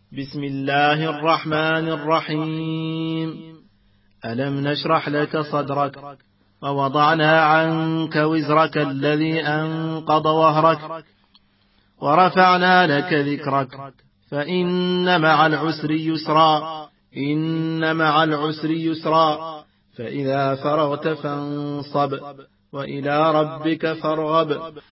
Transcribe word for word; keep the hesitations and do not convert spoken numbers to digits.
بسم الله الرحمن الرحيم. ألم نشرح لك صدرك ووضعنا عنك وزرك الذي أنقض ظهرك ورفعنا لك ذكرك فإن مع العسر يسرا إن مع العسر يسرا فإذا فرغت فانصب وإلى ربك فارغب.